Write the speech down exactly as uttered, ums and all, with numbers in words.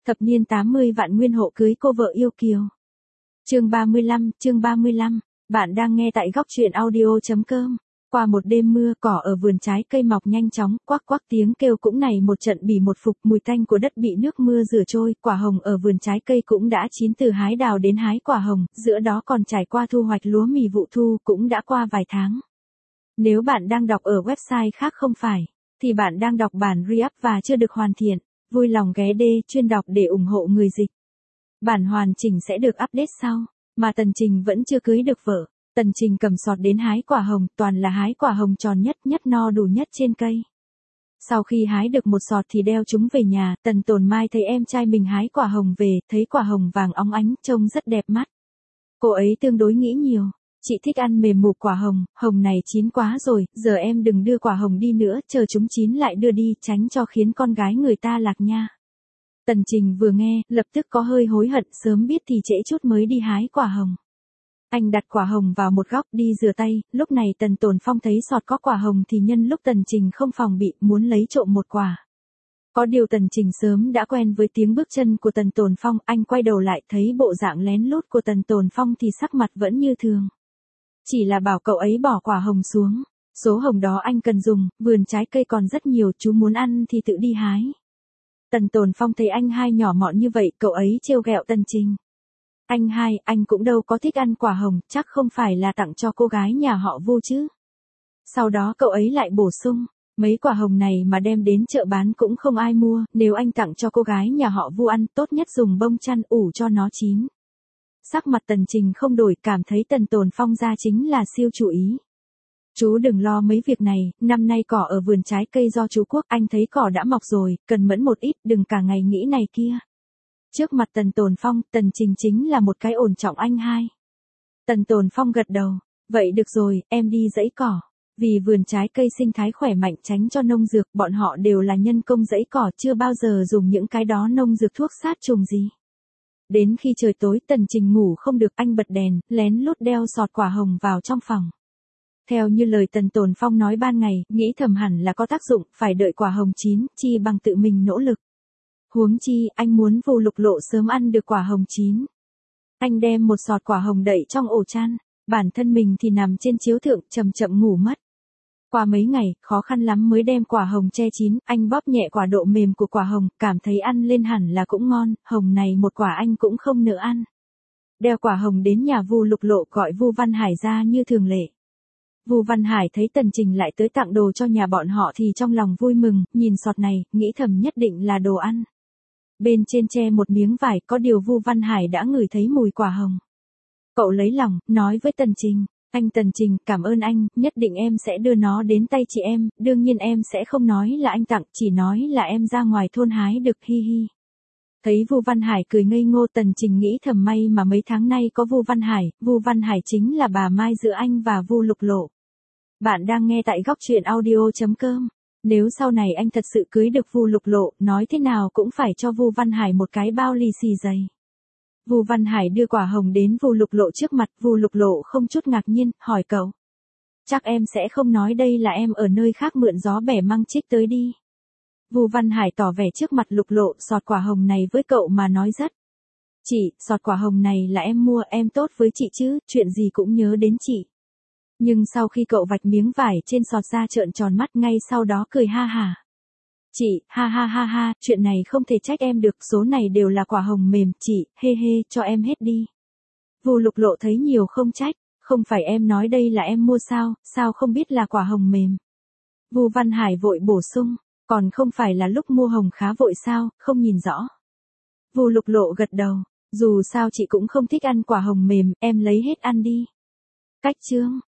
Thập niên tám mươi vạn nguyên hộ cưới cô vợ yêu kiều. Chương ba mươi lăm, chương ba mươi lăm, bạn đang nghe tại góc truyện audio.com. Qua một đêm mưa, cỏ ở vườn trái cây mọc nhanh chóng, quắc quắc tiếng kêu cũng này một trận bỉ một phục, mùi tanh của đất bị nước mưa rửa trôi, quả hồng ở vườn trái cây cũng đã chín, từ hái đào đến hái quả hồng, giữa đó còn trải qua thu hoạch lúa mì vụ thu, cũng đã qua vài tháng. Nếu bạn đang đọc ở website khác không phải, thì bạn đang đọc bản re-up và chưa được hoàn thiện, vui lòng ghé đê chuyên đọc để ủng hộ người dịch. Bản hoàn chỉnh sẽ được update sau, mà Tần Trình vẫn chưa cưới được vợ. Tần Trình cầm sọt đến hái quả hồng, toàn là hái quả hồng tròn nhất, nhất no đủ nhất trên cây. Sau khi hái được một sọt thì đeo chúng về nhà, Tần Tồn Mai thấy em trai mình hái quả hồng về, thấy quả hồng vàng óng ánh, trông rất đẹp mắt. Cô ấy tương đối nghĩ nhiều, chị thích ăn mềm mụp quả hồng, hồng này chín quá rồi, giờ em đừng đưa quả hồng đi nữa, chờ chúng chín lại đưa đi, tránh cho khiến con gái người ta lạc nha. Tần Trình vừa nghe, lập tức có hơi hối hận, sớm biết thì trễ chút mới đi hái quả hồng. Anh đặt quả hồng vào một góc đi rửa tay, lúc này Tần Tồn Phong thấy sọt có quả hồng thì nhân lúc Tần Trình không phòng bị, muốn lấy trộm một quả. Có điều Tần Trình sớm đã quen với tiếng bước chân của Tần Tồn Phong, anh quay đầu lại thấy bộ dạng lén lút của Tần Tồn Phong thì sắc mặt vẫn như thường. Chỉ là bảo cậu ấy bỏ quả hồng xuống, số hồng đó anh cần dùng, vườn trái cây còn rất nhiều, chú muốn ăn thì tự đi hái. Tần Tồn Phong thấy anh hai nhỏ mọn như vậy, cậu ấy trêu ghẹo Tần Trình. Anh hai, anh cũng đâu có thích ăn quả hồng, chắc không phải là tặng cho cô gái nhà họ Vu chứ. Sau đó cậu ấy lại bổ sung, mấy quả hồng này mà đem đến chợ bán cũng không ai mua, nếu anh tặng cho cô gái nhà họ Vu ăn, tốt nhất dùng bông chăn ủ cho nó chín. Sắc mặt Tần Trình không đổi, cảm thấy Tần Tồn Phong ra chính là siêu chủ ý. Chú đừng lo mấy việc này, năm nay cỏ ở vườn trái cây do chú Quốc, anh thấy cỏ đã mọc rồi, cần mẫn một ít, đừng cả ngày nghĩ này kia. Trước mặt Tần Tồn Phong, Tần Trình chính là một cái ổn trọng anh hai. Tần Tồn Phong gật đầu, vậy được rồi, em đi dẫy cỏ. Vì vườn trái cây sinh thái khỏe mạnh, tránh cho nông dược, bọn họ đều là nhân công dẫy cỏ, chưa bao giờ dùng những cái đó nông dược thuốc sát trùng gì. Đến khi trời tối, Tần Trình ngủ không được, anh bật đèn, lén lút đeo sọt quả hồng vào trong phòng. Theo như lời Tần Tồn Phong nói ban ngày, nghĩ thầm hẳn là có tác dụng, phải đợi quả hồng chín, chi bằng tự mình nỗ lực. Huống chi, anh muốn Vu Lục Lộ sớm ăn được quả hồng chín. Anh đem một sọt quả hồng đậy trong ổ chăn, bản thân mình thì nằm trên chiếu thượng, chậm chậm ngủ mất. Qua mấy ngày, khó khăn lắm mới đem quả hồng che chín, anh bóp nhẹ quả độ mềm của quả hồng, cảm thấy ăn lên hẳn là cũng ngon, hồng này một quả anh cũng không nỡ ăn. Đeo quả hồng đến nhà Vu Lục Lộ, gọi Vu Văn Hải ra như thường lệ. Vu Văn Hải thấy Tần Trình lại tới tặng đồ cho nhà bọn họ thì trong lòng vui mừng, nhìn sọt này, nghĩ thầm nhất định là đồ ăn. Bên trên che một miếng vải, có điều Vu Văn Hải đã ngửi thấy mùi quả hồng. Cậu lấy lòng, nói với Tần Trình, anh Tần Trình, cảm ơn anh, nhất định em sẽ đưa nó đến tay chị em, đương nhiên em sẽ không nói là anh tặng, chỉ nói là em ra ngoài thôn hái được, hi hi. Thấy Vu Văn Hải cười ngây ngô, Tần Trình nghĩ thầm may mà mấy tháng nay có Vu Văn Hải, Vu Văn Hải chính là bà Mai giữa anh và Vu Lục Lộ. Bạn đang nghe tại góc truyện audio.com. Nếu sau này anh thật sự cưới được Vu Lục Lộ, nói thế nào cũng phải cho Vu Văn Hải một cái bao lì xì dày. Vu Văn Hải đưa quả hồng đến Vu Lục Lộ trước mặt, Vu Lục Lộ không chút ngạc nhiên, hỏi cậu. Chắc em sẽ không nói đây là em ở nơi khác mượn gió bẻ măng trích tới đi. Vu Văn Hải tỏ vẻ trước mặt Lục Lộ, sọt quả hồng này với cậu mà nói rất. Chị, sọt quả hồng này là em mua, em tốt với chị chứ, chuyện gì cũng nhớ đến chị. Nhưng sau khi cậu vạch miếng vải trên sọt ra trợn tròn mắt, ngay sau đó cười ha hả. Chị, ha ha ha ha, chuyện này không thể trách em được, số này đều là quả hồng mềm, chị, hê hê, cho em hết đi. Vu Lục Lộ thấy nhiều không trách, không phải em nói đây là em mua sao, sao không biết là quả hồng mềm. Vu Văn Hải vội bổ sung, còn không phải là lúc mua hồng khá vội sao, không nhìn rõ. Vu Lục Lộ gật đầu, dù sao chị cũng không thích ăn quả hồng mềm, em lấy hết ăn đi. Cách chương.